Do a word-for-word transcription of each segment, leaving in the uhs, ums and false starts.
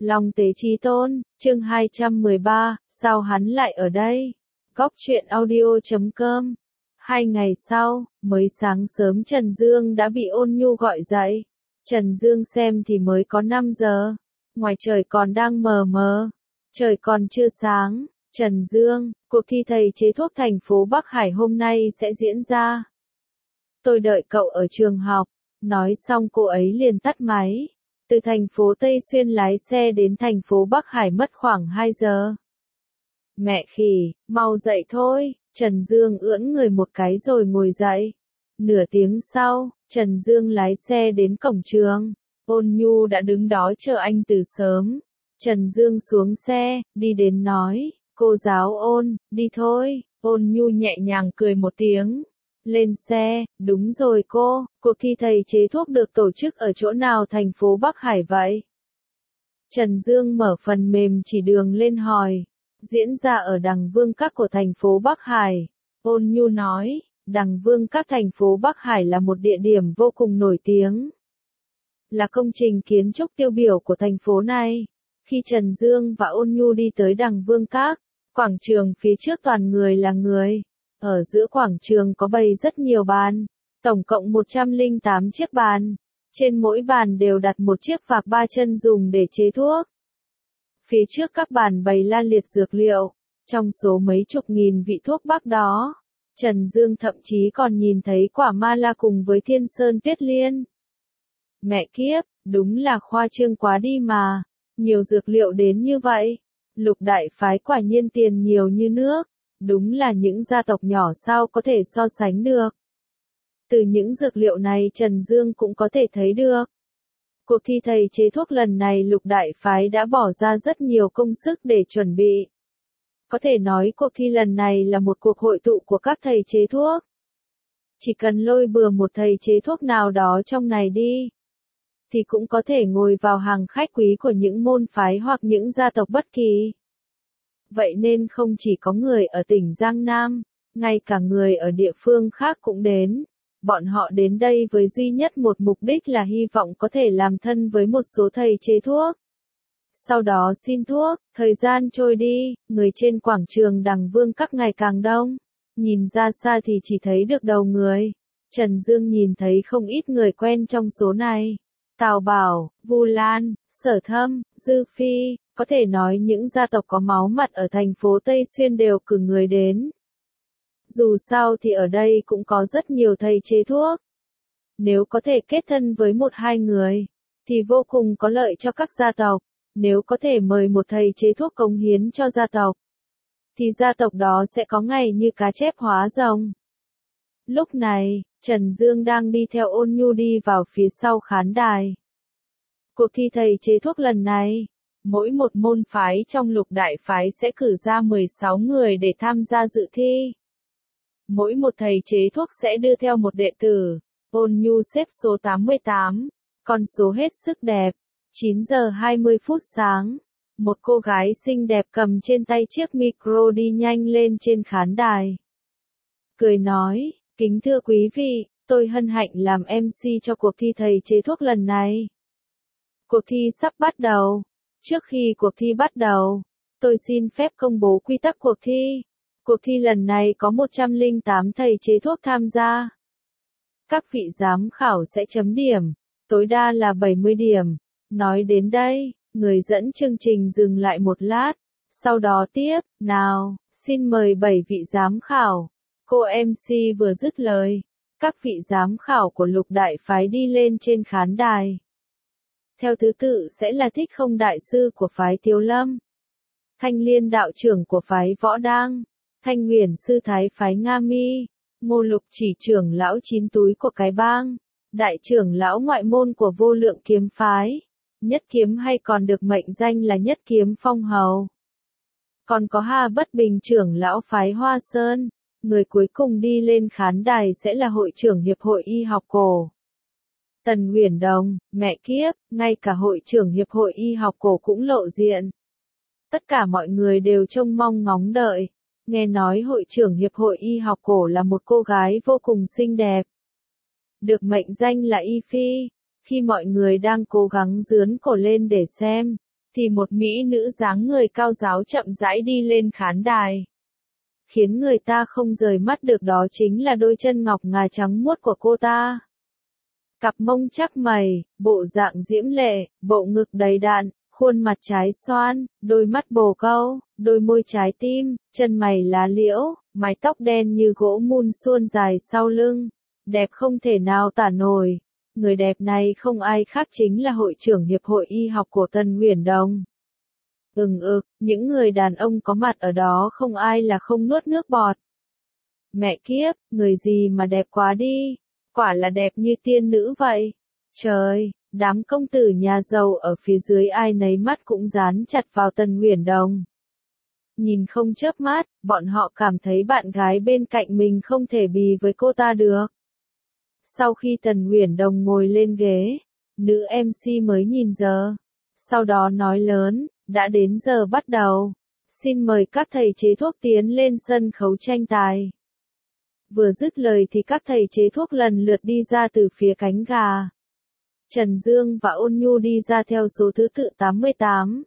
Long Tế Chí Tôn, chương hai trăm mười ba, sao hắn lại ở đây? Góc truyện audio chấm com. Hai ngày sau, mới sáng sớm Trần Dương đã bị Ôn Nhu gọi dậy. Trần Dương xem thì mới có năm giờ. Ngoài trời còn đang mờ mờ. Trời còn chưa sáng. Trần Dương, cuộc thi thầy chế thuốc thành phố Bắc Hải hôm nay sẽ diễn ra. Tôi đợi cậu ở trường học. Nói xong cô ấy liền tắt máy. Từ thành phố Tây Xuyên lái xe đến thành phố Bắc Hải mất khoảng hai giờ. Mẹ khỉ, mau dậy thôi. Trần Dương ưỡn người một cái rồi ngồi dậy. Nửa tiếng sau, Trần Dương lái xe đến cổng trường. Ôn Nhu đã đứng đó chờ anh từ sớm. Trần Dương xuống xe, đi đến nói, cô giáo Ôn, đi thôi. Ôn Nhu nhẹ nhàng cười một tiếng. Lên xe, đúng rồi cô, cuộc thi thầy chế thuốc được tổ chức ở chỗ nào thành phố Bắc Hải vậy? Trần Dương mở phần mềm chỉ đường lên hỏi. Diễn ra ở Đằng Vương Các của thành phố Bắc Hải. Ôn Nhu nói, Đằng Vương Các thành phố Bắc Hải là một địa điểm vô cùng nổi tiếng. Là công trình kiến trúc tiêu biểu của thành phố này. Khi Trần Dương và Ôn Nhu đi tới Đằng Vương Các, quảng trường phía trước toàn người là người. Ở giữa quảng trường có bày rất nhiều bàn, tổng cộng một trăm lẻ tám chiếc bàn. Trên mỗi bàn đều đặt một chiếc vạc ba chân dùng để chế thuốc. Phía trước các bàn bày la liệt dược liệu, trong số mấy chục nghìn vị thuốc bắc đó, Trần Dương thậm chí còn nhìn thấy quả ma la cùng với thiên sơn tuyết liên. Mẹ kiếp, đúng là khoa trương quá đi mà, nhiều dược liệu đến như vậy. Lục đại phái quả nhiên tiền nhiều như nước, đúng là những gia tộc nhỏ sao có thể so sánh được. Từ những dược liệu này Trần Dương cũng có thể thấy được. Cuộc thi thầy chế thuốc lần này Lục đại phái đã bỏ ra rất nhiều công sức để chuẩn bị. Có thể nói cuộc thi lần này là một cuộc hội tụ của các thầy chế thuốc. Chỉ cần lôi bừa một thầy chế thuốc nào đó trong này đi, thì cũng có thể ngồi vào hàng khách quý của những môn phái hoặc những gia tộc bất kỳ. Vậy nên không chỉ có người ở tỉnh Giang Nam, ngay cả người ở địa phương khác cũng đến. Bọn họ đến đây với duy nhất một mục đích là hy vọng có thể làm thân với một số thầy chế thuốc. Sau đó xin thuốc, thời gian trôi đi, người trên quảng trường Đằng Vương Các ngày càng đông. Nhìn ra xa thì chỉ thấy được đầu người. Trần Dương nhìn thấy không ít người quen trong số này. Tào Bảo, Vu Lan, Sở Thâm, Dư Phi, có thể nói những gia tộc có máu mặt ở thành phố Tây Xuyên đều cử người đến. Dù sao thì ở đây cũng có rất nhiều thầy chế thuốc. Nếu có thể kết thân với một hai người, thì vô cùng có lợi cho các gia tộc. Nếu có thể mời một thầy chế thuốc cống hiến cho gia tộc, thì gia tộc đó sẽ có ngày như cá chép hóa rồng. Lúc này, Trần Dương đang đi theo Ôn Nhu đi vào phía sau khán đài. Cuộc thi thầy chế thuốc lần này, mỗi một môn phái trong Lục đại phái sẽ cử ra mười sáu người để tham gia dự thi. Mỗi một thầy chế thuốc sẽ đưa theo một đệ tử. Ôn Nhu xếp số tám mươi tám, con số hết sức đẹp. chín giờ hai mươi phút sáng, một cô gái xinh đẹp cầm trên tay chiếc micro đi nhanh lên trên khán đài. Cười nói, kính thưa quý vị, tôi hân hạnh làm em xê cho cuộc thi thầy chế thuốc lần này. Cuộc thi sắp bắt đầu. Trước khi cuộc thi bắt đầu, tôi xin phép công bố quy tắc cuộc thi. Cuộc thi lần này có một trăm lẻ tám thầy chế thuốc tham gia. Các vị giám khảo sẽ chấm điểm, tối đa là bảy mươi điểm. Nói đến đây, người dẫn chương trình dừng lại một lát, sau đó tiếp, nào, xin mời bảy vị giám khảo. Cô em xê vừa dứt lời, các vị giám khảo của Lục đại phái đi lên trên khán đài. Theo thứ tự sẽ là Thích Không đại sư của phái Tiếu Lâm, Thanh Liên đạo trưởng của phái Võ Đang, Thanh Huyền sư thái phái Nga Mi, Ngô Lục chỉ trưởng lão chín túi của cái bang, đại trưởng lão ngoại môn của Vô Lượng kiếm phái. Nhất kiếm hay còn được mệnh danh là Nhất kiếm phong hầu. Còn có Hà Bất Bình trưởng lão phái Hoa Sơn. Người cuối cùng đi lên khán đài sẽ là hội trưởng Hiệp hội Y học cổ. Tần Huyền Đồng, mẹ kiếp, ngay cả hội trưởng Hiệp hội Y học cổ cũng lộ diện. Tất cả mọi người đều trông mong ngóng đợi. Nghe nói hội trưởng Hiệp hội Y học cổ là một cô gái vô cùng xinh đẹp. Được mệnh danh là Y Phi. Khi mọi người đang cố gắng dướn cổ lên để xem, thì một mỹ nữ dáng người cao ráo chậm rãi đi lên khán đài. Khiến người ta không rời mắt được đó chính là đôi chân ngọc ngà trắng muốt của cô ta. Cặp mông chắc mày, bộ dạng diễm lệ, bộ ngực đầy đặn, khuôn mặt trái xoan, đôi mắt bồ câu, đôi môi trái tim, chân mày lá liễu, mái tóc đen như gỗ mun suôn dài sau lưng, đẹp không thể nào tả nổi. Người đẹp này không ai khác chính là hội trưởng Hiệp hội Y học của Tần Uyển Đồng. Ừng ực, những người đàn ông có mặt ở đó không ai là không nuốt nước bọt. Mẹ kiếp, người gì mà đẹp quá đi, quả là đẹp như tiên nữ vậy. Trời, đám công tử nhà giàu ở phía dưới ai nấy mắt cũng dán chặt vào Tần Uyển Đồng. Nhìn không chớp mắt, bọn họ cảm thấy bạn gái bên cạnh mình không thể bì với cô ta được. Sau khi Tần Uyển Đồng ngồi lên ghế, nữ em xê mới nhìn giờ. Sau đó nói lớn, đã đến giờ bắt đầu. Xin mời các thầy chế thuốc tiến lên sân khấu tranh tài. Vừa dứt lời thì các thầy chế thuốc lần lượt đi ra từ phía cánh gà. Trần Dương và Ôn Nhu đi ra theo số thứ tự tám mươi tám.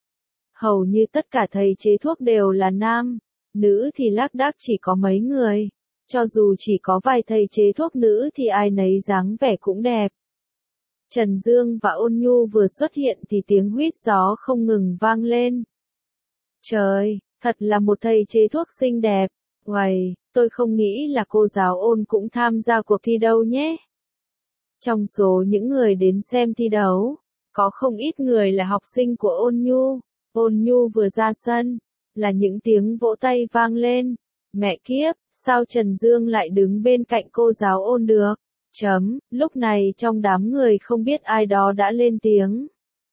Hầu như tất cả thầy chế thuốc đều là nam, nữ thì lác đác chỉ có mấy người. Cho dù chỉ có vài thầy chế thuốc nữ thì ai nấy dáng vẻ cũng đẹp. Trần Dương và Ôn Nhu vừa xuất hiện thì tiếng huýt gió không ngừng vang lên. Trời, thật là một thầy chế thuốc xinh đẹp. Uầy, tôi không nghĩ là cô giáo Ôn cũng tham gia cuộc thi đâu nhé. Trong số những người đến xem thi đấu, có không ít người là học sinh của Ôn Nhu. Ôn Nhu vừa ra sân, là những tiếng vỗ tay vang lên. Mẹ kiếp, sao Trần Dương lại đứng bên cạnh cô giáo Ôn được? Chấm, lúc này trong đám người không biết ai đó đã lên tiếng.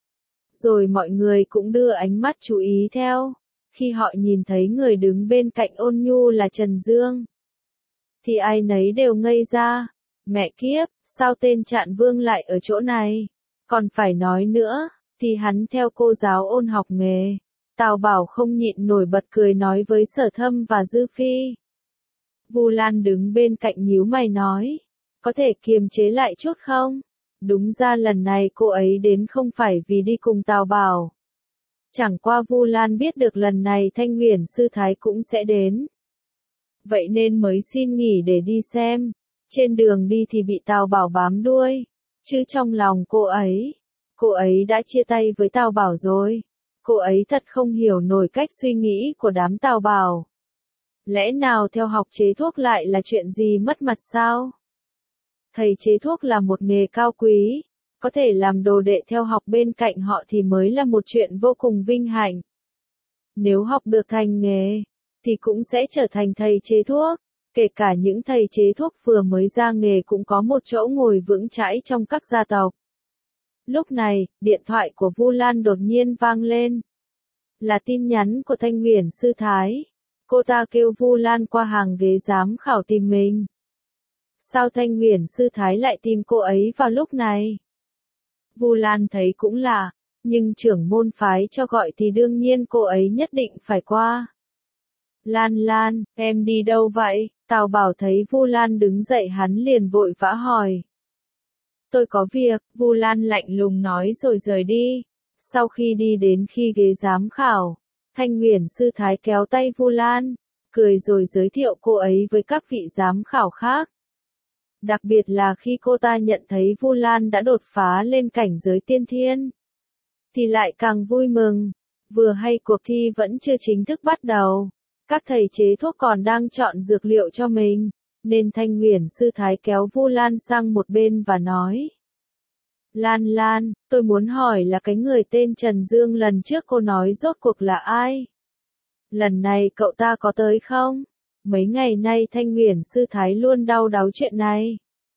Rồi mọi người cũng đưa ánh mắt chú ý theo. Khi họ nhìn thấy người đứng bên cạnh Ôn Nhu là Trần Dương, thì ai nấy đều ngây ra. Mẹ kiếp, sao tên Trạn Vương lại ở chỗ này? Còn phải nói nữa, thì hắn theo cô giáo Ôn học nghề. Tào Bảo không nhịn nổi bật cười nói với Sở Thâm và Dư Phi. Vu Lan đứng bên cạnh nhíu mày nói, có thể kiềm chế lại chút không? Đúng ra lần này cô ấy đến không phải vì đi cùng Tào Bảo. Chẳng qua Vu Lan biết được lần này Thanh Uyển Sư Thái cũng sẽ đến. Vậy nên mới xin nghỉ để đi xem. Trên đường đi thì bị Tào Bảo bám đuôi. Chứ trong lòng cô ấy, cô ấy đã chia tay với Tào Bảo rồi. Cô ấy thật không hiểu nổi cách suy nghĩ của đám Tào Bảo. Lẽ nào theo học chế thuốc lại là chuyện gì mất mặt sao? Thầy chế thuốc là một nghề cao quý, có thể làm đồ đệ theo học bên cạnh họ thì mới là một chuyện vô cùng vinh hạnh. Nếu học được thành nghề, thì cũng sẽ trở thành thầy chế thuốc. Kể cả những thầy chế thuốc vừa mới ra nghề cũng có một chỗ ngồi vững chãi trong các gia tộc. Lúc này, điện thoại của Vu Lan đột nhiên vang lên. Là tin nhắn của Thanh Uyển Sư Thái. Cô ta kêu Vu Lan qua hàng ghế giám khảo tìm mình. Sao Thanh Uyển Sư Thái lại tìm cô ấy vào lúc này? Vu Lan thấy cũng lạ, nhưng trưởng môn phái cho gọi thì đương nhiên cô ấy nhất định phải qua. Lan Lan, em đi đâu vậy? Tào Bảo thấy Vu Lan đứng dậy hắn liền vội vã hỏi. Tôi có việc, Vu Lan lạnh lùng nói rồi rời đi. Sau khi đi đến khi ghế giám khảo, Thanh Uyển Sư Thái kéo tay Vu Lan, cười rồi giới thiệu cô ấy với các vị giám khảo khác. Đặc biệt là khi cô ta nhận thấy Vu Lan đã đột phá lên cảnh giới tiên thiên, thì lại càng vui mừng. Vừa hay cuộc thi vẫn chưa chính thức bắt đầu, các thầy chế thuốc còn đang chọn dược liệu cho mình, nên Thanh Uyển Sư Thái kéo Vu Lan sang một bên và nói. Lan Lan, tôi muốn hỏi là cái người tên Trần Dương lần trước cô nói rốt cuộc là ai? Lần này cậu ta có tới không? Mấy ngày nay Thanh Uyển Sư Thái luôn đau đáu chuyện này.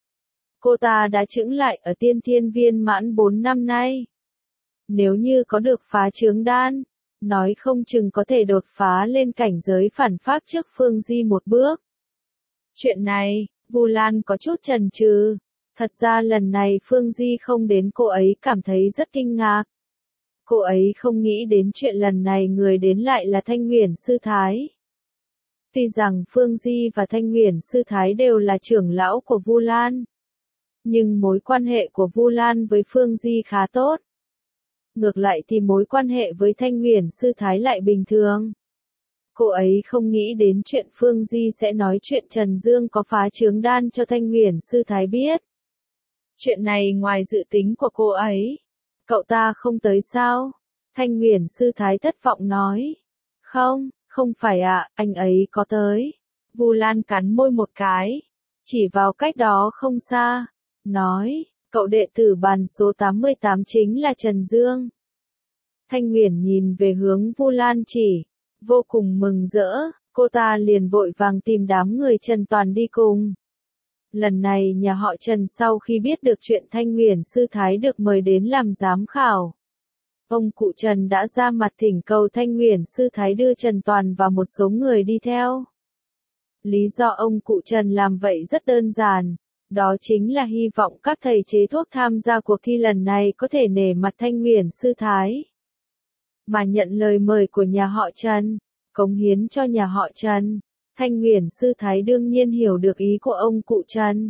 Cô ta đã chững lại ở tiên thiên viên mãn bốn năm nay. Nếu như có được phá chướng đan, nói không chừng có thể đột phá lên cảnh giới phản phác trước Phương Di một bước. Chuyện này, Vu Lan có chút chần chừ. Thật ra lần này Phương Di không đến cô ấy cảm thấy rất kinh ngạc. Cô ấy không nghĩ đến chuyện lần này người đến lại là Thanh Uyển Sư Thái. Tuy rằng Phương Di và Thanh Uyển Sư Thái đều là trưởng lão của Vu Lan, nhưng mối quan hệ của Vu Lan với Phương Di khá tốt. ngược lại thì mối quan hệ với Thanh Huyền Sư Thái lại bình thường. Cô ấy không nghĩ đến chuyện Phương Di sẽ nói chuyện Trần Dương có phá chướng đan cho Thanh Huyền Sư Thái biết. Chuyện này ngoài dự tính của cô ấy. Cậu ta không tới sao? Thanh Huyền Sư Thái thất vọng nói. Không, không phải ạ, anh ấy có tới. Vu Lan cắn môi một cái, chỉ vào cách đó không xa, nói, cậu đệ tử bàn số tám mươi tám chính là Trần Dương. Thanh Huyền nhìn về hướng Vu Lan chỉ, vô cùng mừng rỡ, cô ta liền vội vàng tìm đám người Trần Toàn đi cùng. Lần này nhà họ Trần sau khi biết được chuyện Thanh Huyền Sư Thái được mời đến làm giám khảo, ông cụ Trần đã ra mặt thỉnh cầu Thanh Huyền Sư Thái đưa Trần Toàn và một số người đi theo. Lý do ông cụ Trần làm vậy rất đơn giản, đó chính là hy vọng các thầy chế thuốc tham gia cuộc thi lần này có thể nể mặt Thanh Huyền Sư Thái, mà nhận lời mời của nhà họ Trần, cống hiến cho nhà họ Trần. Thanh Huyền Sư Thái đương nhiên hiểu được ý của ông cụ Trần.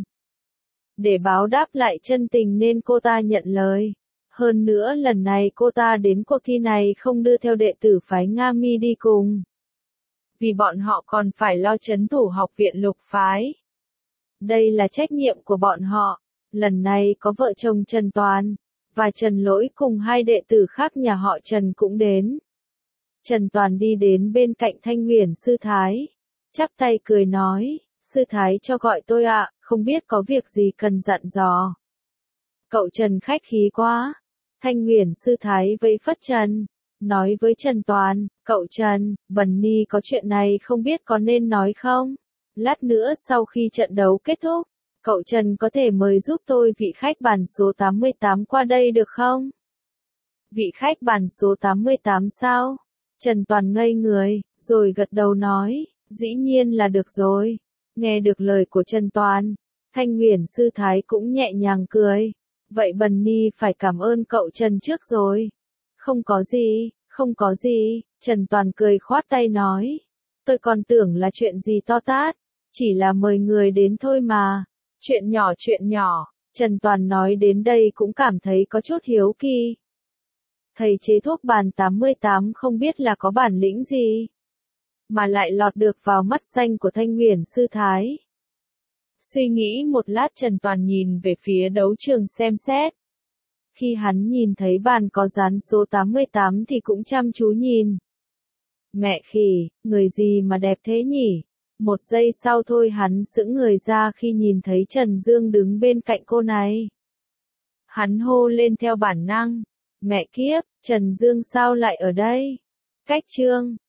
Để báo đáp lại chân tình nên cô ta nhận lời. Hơn nữa lần này cô ta đến cuộc thi này không đưa theo đệ tử phái Nga Mi đi cùng, vì bọn họ còn phải lo trấn thủ học viện Lục phái. Đây là trách nhiệm của bọn họ. Lần này có vợ chồng Trần Toàn và Trần Lỗi cùng hai đệ tử khác nhà họ Trần cũng đến. Trần Toàn đi đến bên cạnh Thanh Huyền Sư Thái, chắp tay cười nói, Sư Thái cho gọi tôi ạ, không biết có việc gì cần dặn dò. Cậu Trần khách khí quá. Thanh Huyền Sư Thái vẫy phất trần, nói với Trần Toàn, cậu Trần, Bần Ni có chuyện này không biết có nên nói không? Lát nữa sau khi trận đấu kết thúc, cậu Trần có thể mời giúp tôi vị khách bàn số tám mươi tám qua đây được không? Vị khách bàn số tám mươi tám sao? Trần Toàn ngây người, rồi gật đầu nói, dĩ nhiên là được rồi. Nghe được lời của Trần Toàn, Thanh Huyền Sư Thái cũng nhẹ nhàng cười. Vậy Bần Ni phải cảm ơn cậu Trần trước rồi. Không có gì, không có gì, Trần Toàn cười khoát tay nói. Tôi còn tưởng là chuyện gì to tát, chỉ là mời người đến thôi mà. Chuyện nhỏ chuyện nhỏ, Trần Toàn nói đến đây cũng cảm thấy có chút hiếu kỳ. Thầy chế thuốc bàn tám mươi tám không biết là có bản lĩnh gì, mà lại lọt được vào mắt xanh của Thanh Huyền Sư Thái. Suy nghĩ một lát Trần Toàn nhìn về phía đấu trường xem xét. Khi hắn nhìn thấy bàn có dán số tám mươi tám thì cũng chăm chú nhìn. Mẹ khỉ, người gì mà đẹp thế nhỉ? Một giây sau thôi hắn sững người ra khi nhìn thấy Trần Dương đứng bên cạnh cô này. Hắn hô lên theo bản năng. Mẹ kiếp, Trần Dương sao lại ở đây? Cách chương